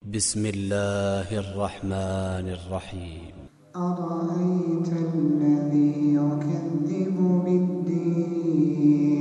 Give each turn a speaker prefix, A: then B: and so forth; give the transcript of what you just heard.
A: بسم الله الرحمن الرحيم.
B: أرأيت الذي يكذب بالدين